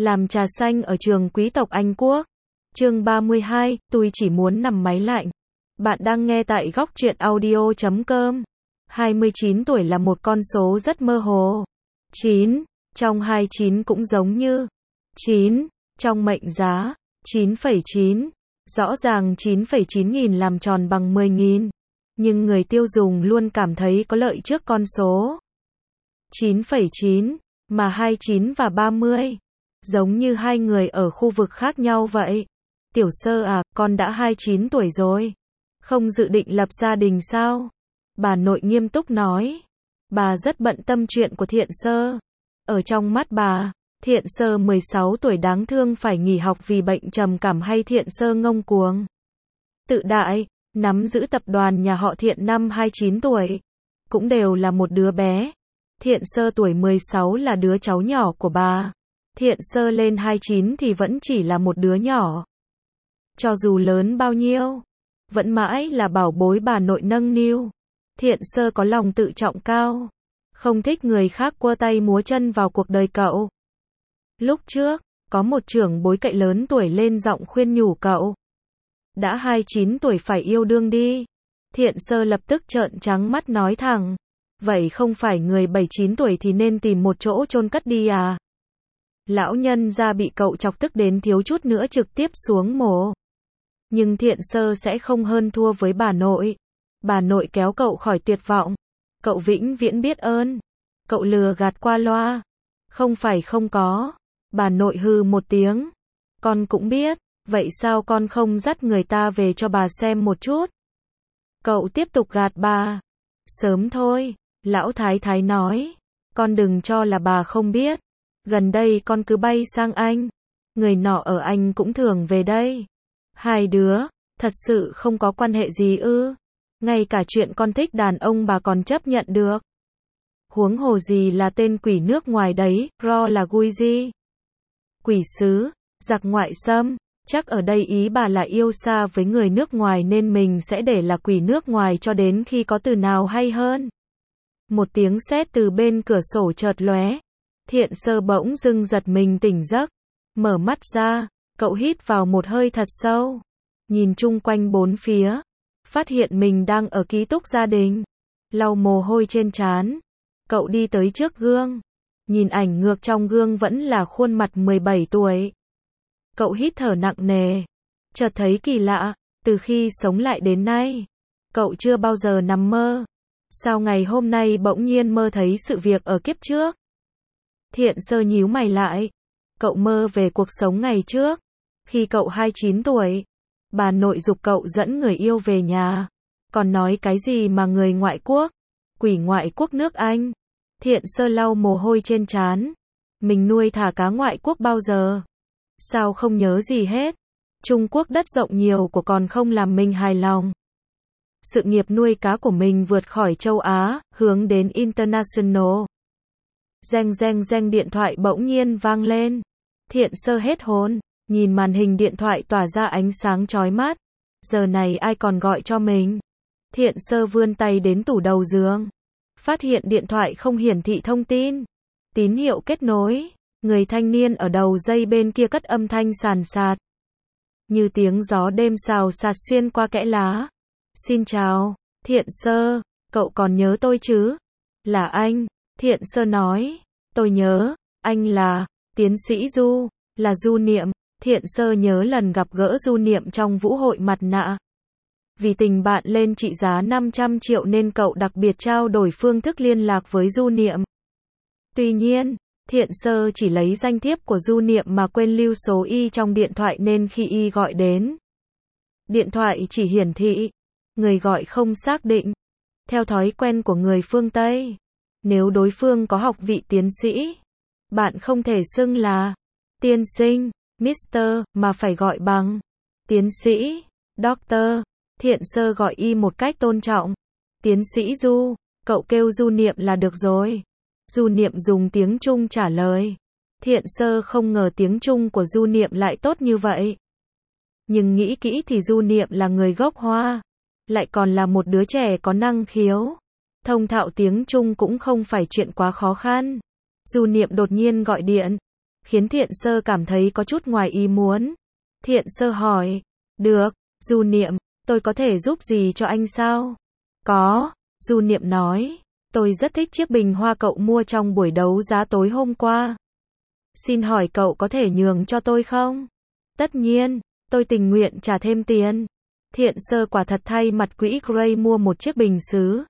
Làm trà xanh ở trường quý tộc Anh Quốc. Chương 32, tôi chỉ muốn nằm máy lạnh. Bạn đang nghe tại góc truyện audio.com. 29 tuổi là một con số rất mơ hồ. 9, trong 29 cũng giống như 9, trong mệnh giá 9,9. Rõ ràng 9,9 nghìn làm tròn bằng 10.000. Nhưng người tiêu dùng luôn cảm thấy có lợi trước con số 9,9, mà 29 và 30. Giống như hai người ở khu vực khác nhau vậy. Tiểu Sơ à, con đã 29 tuổi rồi. Không dự định lập gia đình sao? Bà nội nghiêm túc nói. Bà rất bận tâm chuyện của Thiện Sơ. Ở trong mắt bà, Thiện Sơ 16 tuổi đáng thương phải nghỉ học vì bệnh trầm cảm hay Thiện Sơ ngông cuồng, tự đại, nắm giữ tập đoàn nhà họ Thiện năm 29 tuổi. Cũng đều là một đứa bé. Thiện Sơ tuổi 16 là đứa cháu nhỏ của bà. Thiện Sơ lên 29 thì vẫn chỉ là một đứa nhỏ. Cho dù lớn bao nhiêu, vẫn mãi là bảo bối bà nội nâng niu. Thiện Sơ có lòng tự trọng cao, không thích người khác quơ tay múa chân vào cuộc đời cậu. Lúc trước, có một trưởng bối cậy lớn tuổi lên giọng khuyên nhủ cậu. Đã 29 tuổi phải yêu đương đi. Thiện Sơ lập tức trợn trắng mắt nói thẳng. Vậy không phải người 79 tuổi thì nên tìm một chỗ chôn cất đi à? Lão nhân gia bị cậu chọc tức đến thiếu chút nữa trực tiếp xuống mồ. Nhưng Thiện Sơ sẽ không hơn thua với bà nội. Bà nội kéo cậu khỏi tuyệt vọng. Cậu vĩnh viễn biết ơn. Cậu lừa gạt qua loa. Không phải không có. Bà nội hừ một tiếng. Con cũng biết. Vậy sao con không dắt người ta về cho bà xem một chút? Cậu tiếp tục gạt bà. Sớm thôi. Lão Thái Thái nói. Con đừng cho là bà không biết. Gần đây con cứ bay sang Anh. Người nọ ở Anh cũng thường về đây. Hai đứa, thật sự không có quan hệ gì ư? Ngay cả chuyện con thích đàn ông bà còn chấp nhận được. Huống hồ gì là tên quỷ nước ngoài đấy, Ro là Guiji. Quỷ sứ, giặc ngoại xâm, chắc ở đây ý bà là yêu xa với người nước ngoài nên mình sẽ để là quỷ nước ngoài cho đến khi có từ nào hay hơn. Một tiếng sét từ bên cửa sổ chợt lóe. Thiện Sơ bỗng dưng giật mình tỉnh giấc. Mở mắt ra, cậu hít vào một hơi thật sâu. Nhìn chung quanh bốn phía. Phát hiện mình đang ở ký túc gia đình. Lau mồ hôi trên trán. Cậu đi tới trước gương. Nhìn ảnh ngược trong gương vẫn là khuôn mặt 17 tuổi. Cậu hít thở nặng nề. Chợt thấy kỳ lạ. Từ khi sống lại đến nay, cậu chưa bao giờ nằm mơ. Sao ngày hôm nay bỗng nhiên mơ thấy sự việc ở kiếp trước? Thiện Sơ nhíu mày lại. Cậu mơ về cuộc sống ngày trước. Khi cậu 29 tuổi, bà nội giục cậu dẫn người yêu về nhà. Còn nói cái gì mà người ngoại quốc, quỷ ngoại quốc nước Anh. Thiện Sơ lau mồ hôi trên trán. Mình nuôi thả cá ngoại quốc bao giờ? Sao không nhớ gì hết? Trung Quốc đất rộng nhiều của còn không làm mình hài lòng. Sự nghiệp nuôi cá của mình vượt khỏi châu Á, hướng đến international. Reng reng reng điện thoại bỗng nhiên vang lên. Thiện Sơ hết hồn, nhìn màn hình điện thoại tỏa ra ánh sáng chói mắt. Giờ này ai còn gọi cho mình? Thiện Sơ vươn tay đến tủ đầu giường. Phát hiện điện thoại không hiển thị thông tin. Tín hiệu kết nối. Người thanh niên ở đầu dây bên kia cất âm thanh sàn sạt. Như tiếng gió đêm xào xạc xuyên qua kẽ lá. Xin chào, Thiện Sơ, cậu còn nhớ tôi chứ? Là anh, Thiện Sơ nói. Tôi nhớ, anh là tiến sĩ Du, là Du Niệm. Thiện Sơ nhớ lần gặp gỡ Du Niệm trong vũ hội mặt nạ. Vì tình bạn lên trị giá 500 triệu nên cậu đặc biệt trao đổi phương thức liên lạc với Du Niệm. Tuy nhiên, Thiện Sơ chỉ lấy danh thiếp của Du Niệm mà quên lưu số y trong điện thoại nên khi y gọi đến, điện thoại chỉ hiển thị người gọi không xác định. Theo thói quen của người phương Tây, nếu đối phương có học vị tiến sĩ, bạn không thể xưng là tiên sinh, Mr. mà phải gọi bằng tiến sĩ, Doctor. Thiện Sơ gọi y một cách tôn trọng. Tiến sĩ Du, cậu kêu Du Niệm là được rồi. Du Niệm dùng tiếng Trung trả lời. Thiện Sơ không ngờ tiếng Trung của Du Niệm lại tốt như vậy. Nhưng nghĩ kỹ thì Du Niệm là người gốc Hoa, lại còn là một đứa trẻ có năng khiếu. Thông thạo tiếng Trung cũng không phải chuyện quá khó khăn. Du Niệm đột nhiên gọi điện. khiến Thiện Sơ cảm thấy có chút ngoài ý muốn. Thiện Sơ hỏi, được, Du Niệm, tôi có thể giúp gì cho anh sao? Có, Du Niệm nói, tôi rất thích chiếc bình hoa cậu mua trong buổi đấu giá tối hôm qua. Xin hỏi cậu có thể nhường cho tôi không? Tất nhiên, tôi tình nguyện trả thêm tiền. Thiện Sơ quả thật thay mặt quỹ Gray mua một chiếc bình sứ.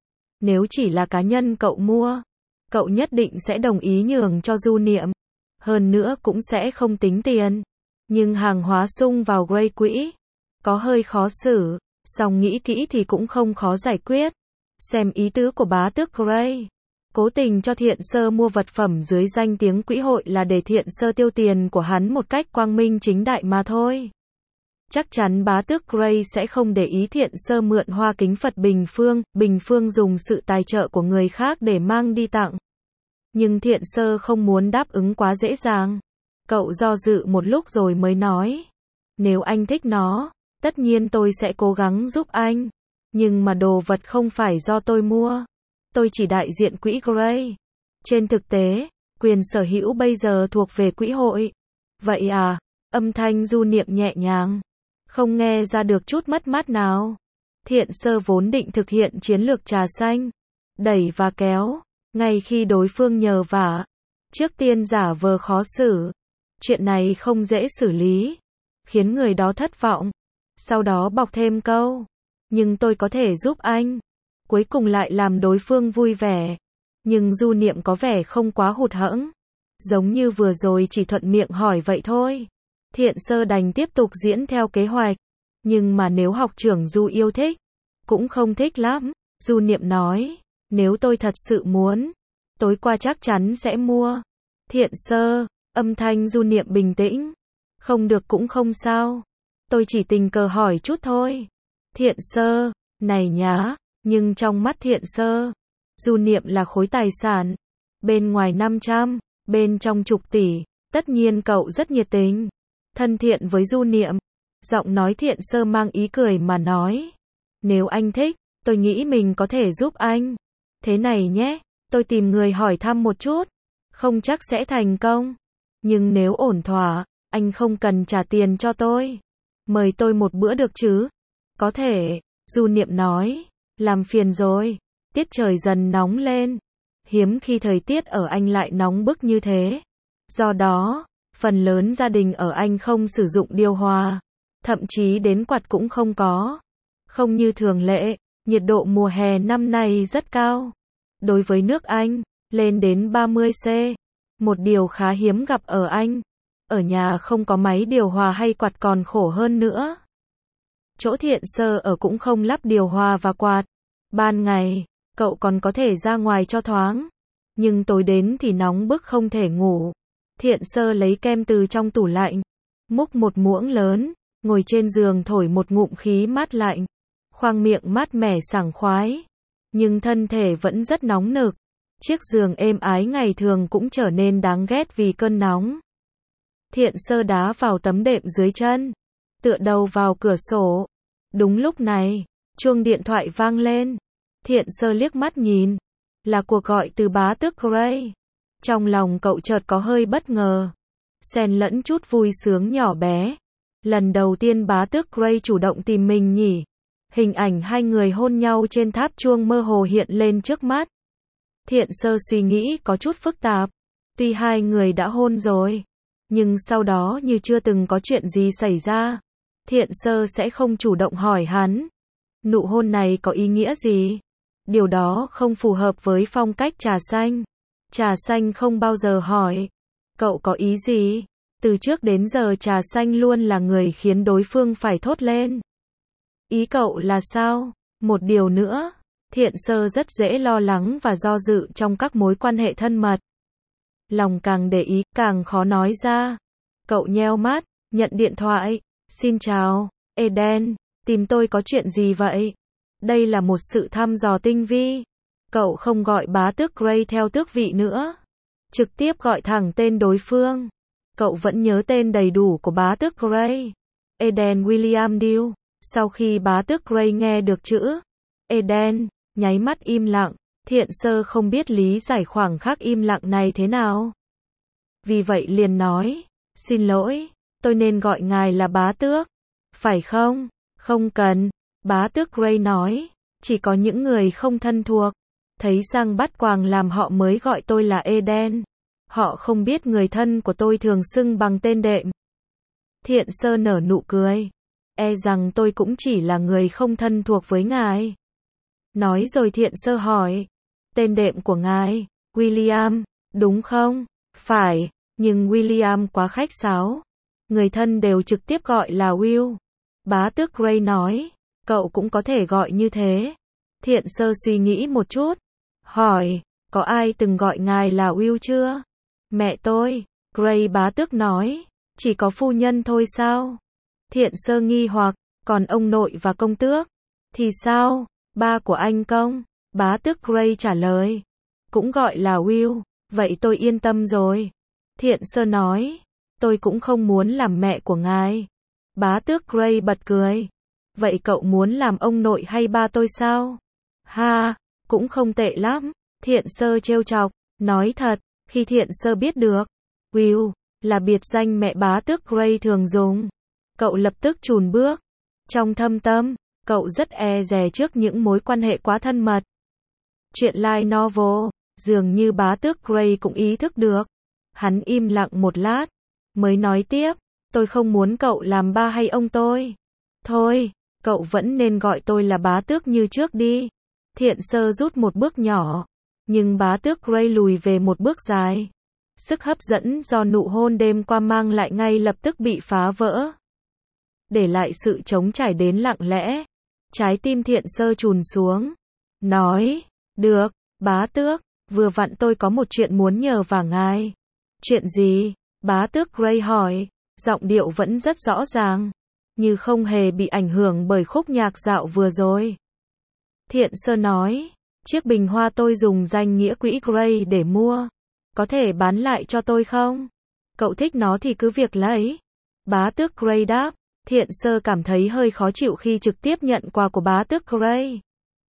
Nếu chỉ là cá nhân cậu mua, cậu nhất định sẽ đồng ý nhường cho Du Niệm. Hơn nữa cũng sẽ không tính tiền. Nhưng hàng hóa sung vào Gray quỹ, có hơi khó xử, song nghĩ kỹ thì cũng không khó giải quyết. Xem ý tứ của bá tước Gray. Cố tình cho Thiện Sơ mua vật phẩm dưới danh tiếng quỹ hội là để Thiện Sơ tiêu tiền của hắn một cách quang minh chính đại mà thôi. Chắc chắn bá tước Gray sẽ không để ý Thiện Sơ mượn hoa kính Phật Bình Phương dùng sự tài trợ của người khác để mang đi tặng. Nhưng Thiện Sơ không muốn đáp ứng quá dễ dàng. Cậu do dự một lúc rồi mới nói. Nếu anh thích nó, tất nhiên tôi sẽ cố gắng giúp anh. Nhưng mà đồ vật không phải do tôi mua. Tôi chỉ đại diện quỹ Gray. Trên thực tế, quyền sở hữu bây giờ thuộc về quỹ hội. Vậy à? Âm thanh Du Niệm nhẹ nhàng. Không nghe ra được chút mất mát nào. Thiện Sơ vốn định thực hiện chiến lược trà xanh. Đẩy và kéo. Ngay khi đối phương nhờ vả. Trước tiên giả vờ khó xử. Chuyện này không dễ xử lý. Khiến người đó thất vọng. Sau đó bọc thêm câu. Nhưng tôi có thể giúp anh. Cuối cùng lại làm đối phương vui vẻ. Nhưng Du Niệm có vẻ không quá hụt hẫng. Giống như vừa rồi chỉ thuận miệng hỏi vậy thôi. Thiện Sơ đành tiếp tục diễn theo kế hoạch. Nhưng mà nếu học trưởng Du yêu thích, cũng không thích lắm. Du Niệm nói, nếu tôi thật sự muốn, tối qua chắc chắn sẽ mua. Thiện Sơ, âm thanh Du Niệm bình tĩnh. Không được cũng không sao. Tôi chỉ tình cờ hỏi chút thôi. Thiện Sơ, này nhá, nhưng trong mắt Thiện Sơ, Du Niệm là khối tài sản. Bên ngoài 500, bên trong chục tỷ, tất nhiên cậu rất nhiệt tình, thân thiện với Du Niệm. Giọng nói Thiện Sơ mang ý cười mà nói. Nếu anh thích, tôi nghĩ mình có thể giúp anh. Thế này nhé, tôi tìm người hỏi thăm một chút. Không chắc sẽ thành công. Nhưng nếu ổn thỏa, anh không cần trả tiền cho tôi. Mời tôi một bữa được chứ? Có thể, Du Niệm nói. Làm phiền rồi. Tiết trời dần nóng lên. Hiếm khi thời tiết ở Anh lại nóng bức như thế. Do đó, phần lớn gia đình ở Anh không sử dụng điều hòa. Thậm chí đến quạt cũng không có. Không như thường lệ, nhiệt độ mùa hè năm nay rất cao. Đối với nước Anh, lên đến 30°C. Một điều khá hiếm gặp ở Anh. Ở nhà không có máy điều hòa hay quạt còn khổ hơn nữa. Chỗ Thiện Sơ ở cũng không lắp điều hòa và quạt. Ban ngày, cậu còn có thể ra ngoài cho thoáng. Nhưng tối đến thì nóng bức không thể ngủ. Thiện Sơ lấy kem từ trong tủ lạnh. Múc một muỗng lớn, ngồi trên giường thổi một ngụm khí mát lạnh. Khoang miệng mát mẻ sảng khoái. Nhưng thân thể vẫn rất nóng nực. Chiếc giường êm ái ngày thường cũng trở nên đáng ghét vì cơn nóng. Thiện Sơ đá vào tấm đệm dưới chân. Tựa đầu vào cửa sổ. Đúng lúc này, chuông điện thoại vang lên. Thiện Sơ liếc mắt nhìn. Là cuộc gọi từ bá tước Gray. Trong lòng cậu chợt có hơi bất ngờ. Xen lẫn chút vui sướng nhỏ bé. Lần đầu tiên bá tước Gray chủ động tìm mình nhỉ. Hình ảnh hai người hôn nhau trên tháp chuông mơ hồ hiện lên trước mắt. Thiện Sơ suy nghĩ có chút phức tạp. Tuy hai người đã hôn rồi, nhưng sau đó như chưa từng có chuyện gì xảy ra. Thiện Sơ sẽ không chủ động hỏi hắn. Nụ hôn này có ý nghĩa gì? Điều đó không phù hợp với phong cách trà xanh. Trà xanh không bao giờ hỏi. Cậu có ý gì? Từ trước đến giờ trà xanh luôn là người khiến đối phương phải thốt lên. Ý cậu là sao? Một điều nữa. Thiện Sơ rất dễ lo lắng và do dự trong các mối quan hệ thân mật. Lòng càng để ý, càng khó nói ra. Cậu nheo mắt, nhận điện thoại. Xin chào, Eden, tìm tôi có chuyện gì vậy? Đây là một sự thăm dò tinh vi. Cậu không gọi bá tước Gray theo tước vị nữa. Trực tiếp gọi thẳng tên đối phương. Cậu vẫn nhớ tên đầy đủ của bá tước Gray. Eden William Deal. Sau khi bá tước Gray nghe được chữ Eden, nháy mắt im lặng. Thiện Sơ không biết lý giải khoảng khắc im lặng này thế nào. vì vậy liền nói, xin lỗi, tôi nên gọi ngài là bá tước, phải không? Không cần, bá tước Gray nói, chỉ có những người không thân thuộc, thấy răng bắt quàng làm họ mới gọi tôi là Eden. Họ không biết người thân của tôi thường xưng bằng tên đệm. Thiện sơ nở nụ cười. E rằng tôi cũng chỉ là người không thân thuộc với ngài. Nói rồi thiện sơ hỏi. Tên đệm của ngài, William, đúng không? Phải, nhưng William quá khách sáo. Người thân đều trực tiếp gọi là Will. Bá tước Gray nói. Cậu cũng có thể gọi như thế. Thiện sơ suy nghĩ một chút. Hỏi, có ai từng gọi ngài là Will chưa? Mẹ tôi, Gray bá tước nói. Chỉ có phu nhân thôi sao? Thiện sơ nghi hoặc, còn ông nội và công tước? Thì sao? Ba của anh công? Bá tước Gray trả lời. Cũng gọi là Will, vậy tôi yên tâm rồi. Thiện sơ nói. Tôi cũng không muốn làm mẹ của ngài. Bá tước Gray bật cười. Vậy cậu muốn làm ông nội hay ba tôi sao? Ha, cũng không tệ lắm. Thiện sơ trêu chọc, nói thật, khi thiện sơ biết được, Will, là biệt danh mẹ bá tước Gray thường dùng. Cậu lập tức chùn bước. Trong thâm tâm, cậu rất e dè trước những mối quan hệ quá thân mật. Chuyện light novel, dường như bá tước Gray cũng ý thức được. Hắn im lặng một lát, mới nói tiếp, tôi không muốn cậu làm ba hay ông tôi. Thôi, cậu vẫn nên gọi tôi là bá tước như trước đi. Thiện sơ rút một bước nhỏ, nhưng bá tước Gray lùi về một bước dài. Sức hấp dẫn do nụ hôn đêm qua mang lại ngay lập tức bị phá vỡ. Để lại sự trống trải đến lặng lẽ. Trái tim thiện sơ chùn xuống. Nói, được, bá tước, vừa vặn tôi có một chuyện muốn nhờ vả ngài. Chuyện gì? Bá tước Gray hỏi, giọng điệu vẫn rất rõ ràng, như không hề bị ảnh hưởng bởi khúc nhạc dạo vừa rồi. Thiện sơ nói, chiếc bình hoa tôi dùng danh nghĩa quỹ Gray để mua. Có thể bán lại cho tôi không? Cậu thích nó thì cứ việc lấy. Bá tước Gray đáp. Thiện sơ cảm thấy hơi khó chịu khi trực tiếp nhận quà của bá tước Gray.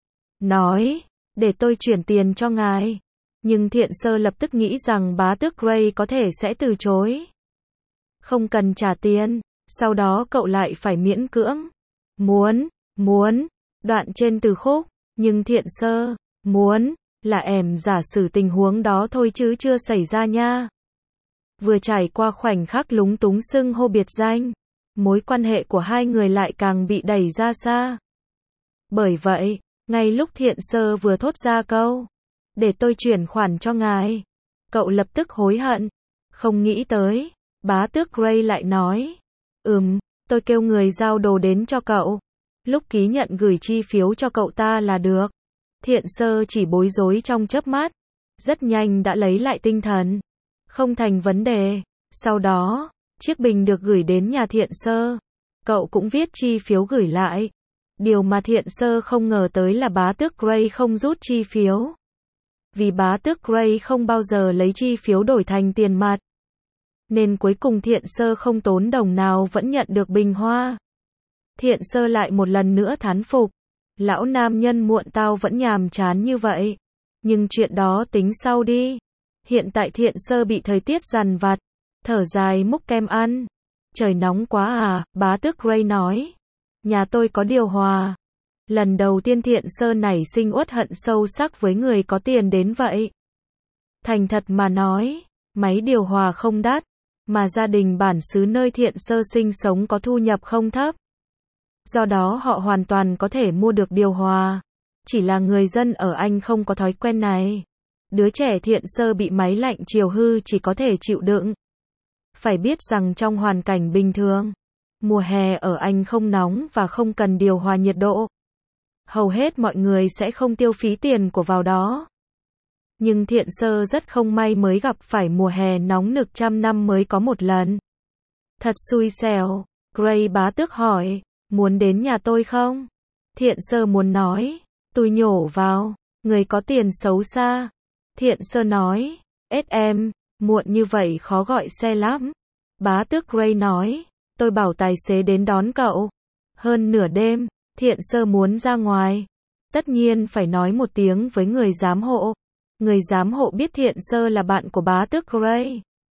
Nói, để tôi chuyển tiền cho ngài. Nhưng thiện sơ lập tức nghĩ rằng bá tước Gray có thể sẽ từ chối. Không cần trả tiền, sau đó cậu lại phải miễn cưỡng. Muốn, đoạn trên từ khúc, nhưng thiện sơ, muốn, là em giả sử tình huống đó thôi chứ chưa xảy ra nha. Vừa trải qua khoảnh khắc lúng túng xưng hô biệt danh, mối quan hệ của hai người lại càng bị đẩy ra xa. Bởi vậy, ngay lúc thiện sơ vừa thốt ra câu, để tôi chuyển khoản cho ngài, cậu lập tức hối hận. Không nghĩ tới, bá tước Gray lại nói, tôi kêu người giao đồ đến cho cậu. Lúc ký nhận gửi chi phiếu cho cậu ta là được. Thiện sơ chỉ bối rối trong chớp mắt, rất nhanh đã lấy lại tinh thần. Không thành vấn đề. Sau đó, chiếc bình được gửi đến nhà thiện sơ. Cậu cũng viết chi phiếu gửi lại. Điều mà thiện sơ không ngờ tới là bá tước Gray không rút chi phiếu. Vì bá tước Gray không bao giờ lấy chi phiếu đổi thành tiền mặt. Nên cuối cùng thiện sơ không tốn đồng nào vẫn nhận được bình hoa. Thiện sơ lại một lần nữa thán phục. Lão nam nhân muộn tao vẫn nhàm chán như vậy. Nhưng chuyện đó tính sau đi. Hiện tại thiện sơ bị thời tiết dằn vặt. Thở dài múc kem ăn. Trời nóng quá à, bá tước Gray nói. Nhà tôi có điều hòa. Lần đầu tiên thiện sơ nảy sinh uất hận sâu sắc với người có tiền đến vậy. Thành thật mà nói, máy điều hòa không đắt, mà gia đình bản xứ nơi thiện sơ sinh sống có thu nhập không thấp. Do đó họ hoàn toàn có thể mua được điều hòa. Chỉ là người dân ở Anh không có thói quen này. Đứa trẻ thiện sơ bị máy lạnh chiều hư chỉ có thể chịu đựng. Phải biết rằng trong hoàn cảnh bình thường, mùa hè ở Anh không nóng và không cần điều hòa nhiệt độ. Hầu hết mọi người sẽ không tiêu phí tiền của vào đó. Nhưng thiện sơ rất không may mới gặp phải mùa hè nóng nực trăm năm mới có một lần. Thật xui xẻo, Gray bá tước hỏi, muốn đến nhà tôi không? Thiện sơ muốn nói, tôi nhổ vào, người có tiền xấu xa. Thiện sơ nói, em, muộn như vậy khó gọi xe lắm. Bá tước Gray nói, tôi bảo tài xế đến đón cậu. Hơn nửa đêm, thiện sơ muốn ra ngoài. Tất nhiên phải nói một tiếng với người giám hộ. Người giám hộ biết thiện sơ là bạn của bá tước Gray.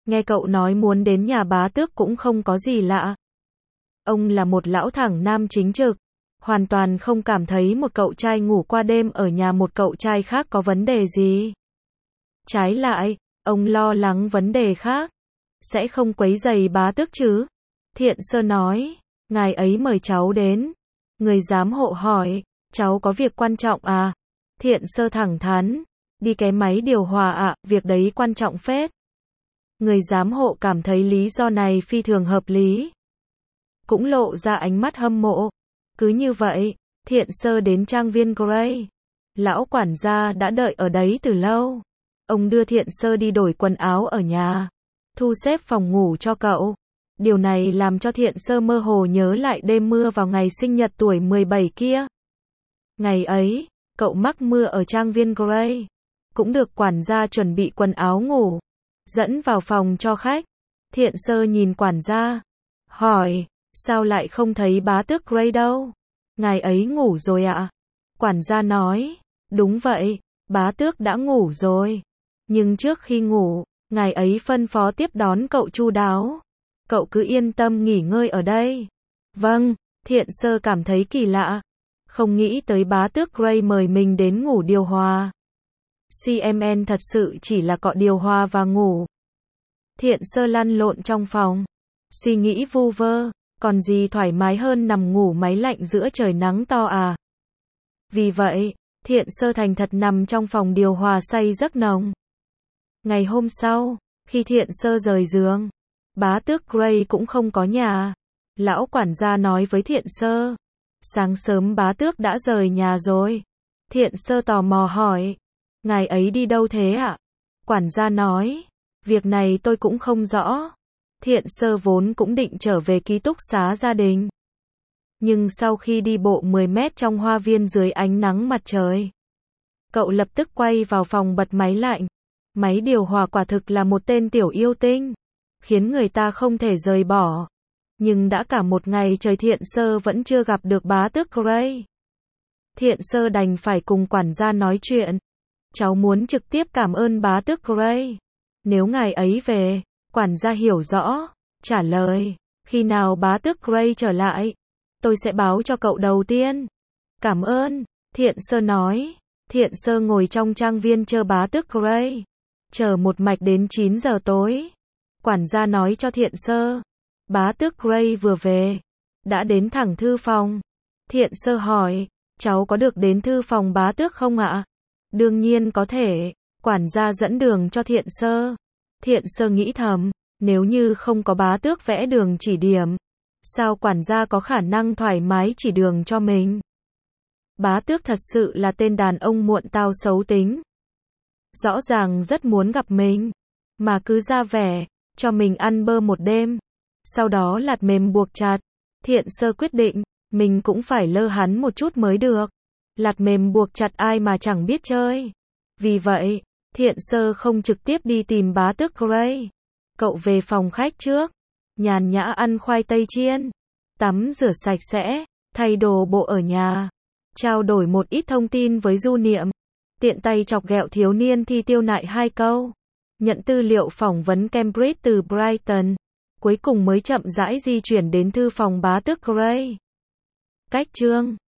Nghe cậu nói muốn đến nhà bá tước cũng không có gì lạ. Ông là một lão thẳng nam chính trực, hoàn toàn không cảm thấy một cậu trai ngủ qua đêm ở nhà một cậu trai khác có vấn đề gì. Trái lại, ông lo lắng vấn đề khác. Sẽ không quấy rầy bá tước chứ? Thiện Sơ nói, ngài ấy mời cháu đến. Người giám hộ hỏi, cháu có việc quan trọng à? Thiện Sơ thẳng thắn, đi cái máy điều hòa ạ, việc đấy quan trọng phết. Người giám hộ cảm thấy lý do này phi thường hợp lý. Cũng lộ ra ánh mắt hâm mộ. Cứ như vậy, Thiện Sơ đến trang viên Grey. Lão quản gia đã đợi ở đấy từ lâu. Ông đưa Thiện Sơ đi đổi quần áo ở nhà, thu xếp phòng ngủ cho cậu. Điều này làm cho Thiện Sơ mơ hồ nhớ lại đêm mưa vào ngày sinh nhật tuổi 17 kia. Ngày ấy, cậu mắc mưa ở trang viên Grey. Cũng được quản gia chuẩn bị quần áo ngủ, dẫn vào phòng cho khách. Thiện Sơ nhìn quản gia, hỏi, sao lại không thấy bá tước Grey đâu? Ngài ấy ngủ rồi ạ? Quản gia nói, đúng vậy, bá tước đã ngủ rồi. Nhưng trước khi ngủ, ngài ấy phân phó tiếp đón cậu chu đáo. Cậu cứ yên tâm nghỉ ngơi ở đây. Vâng, Thiện Sơ cảm thấy kỳ lạ. Không nghĩ tới bá tước Grey mời mình đến ngủ điều hòa. CMN thật sự chỉ là cọ điều hòa và ngủ. Thiện Sơ lăn lộn trong phòng, suy nghĩ vu vơ, còn gì thoải mái hơn nằm ngủ máy lạnh giữa trời nắng to à. Vì vậy, Thiện Sơ thành thật nằm trong phòng điều hòa say giấc nồng. Ngày hôm sau, khi Thiện Sơ rời giường, bá tước Grey cũng không có nhà. Lão quản gia nói với Thiện Sơ, sáng sớm bá tước đã rời nhà rồi. Thiện Sơ tò mò hỏi, ngài ấy đi đâu thế ạ? Quản gia nói, việc này tôi cũng không rõ. Thiện Sơ vốn cũng định trở về ký túc xá gia đình. Nhưng sau khi đi bộ 10 mét trong hoa viên dưới ánh nắng mặt trời, cậu lập tức quay vào phòng bật máy lạnh. Máy điều hòa quả thực là một tên tiểu yêu tinh, khiến người ta không thể rời bỏ. Nhưng đã cả một ngày trời Thiện Sơ vẫn chưa gặp được bá tước Grey. Thiện Sơ đành phải cùng quản gia nói chuyện. Cháu muốn trực tiếp cảm ơn bá tước Grey. Nếu ngài ấy về, quản gia hiểu rõ, trả lời, khi nào bá tước Grey trở lại, tôi sẽ báo cho cậu đầu tiên. Cảm ơn, Thiện Sơ nói. Thiện Sơ ngồi trong trang viên chờ bá tước Grey, chờ một mạch đến 9 giờ tối. Quản gia nói cho Thiện Sơ, bá tước Grey vừa về, đã đến thẳng thư phòng. Thiện Sơ hỏi, cháu có được đến thư phòng bá tước không ạ? Đương nhiên có thể, quản gia dẫn đường cho Thiện Sơ. Thiện Sơ nghĩ thầm, nếu như không có bá tước vẽ đường chỉ điểm, sao quản gia có khả năng thoải mái chỉ đường cho mình? Bá tước thật sự là tên đàn ông muộn tao xấu tính. Rõ ràng rất muốn gặp mình, mà cứ ra vẻ, cho mình ăn bơ một đêm, sau đó lạt mềm buộc chặt. Thiện Sơ quyết định, mình cũng phải lơ hắn một chút mới được. Lạt mềm buộc chặt ai mà chẳng biết chơi. Vì vậy, Thiện Sơ không trực tiếp đi tìm bá tước Grey. Cậu về phòng khách trước, nhàn nhã ăn khoai tây chiên, tắm rửa sạch sẽ, thay đồ bộ ở nhà, trao đổi một ít thông tin với Du Niệm, tiện tay chọc ghẹo thiếu niên thi tiêu nại 2 câu, nhận tư liệu phỏng vấn Cambridge từ Brighton, cuối cùng mới chậm rãi di chuyển đến thư phòng bá tước Grey. Cách chương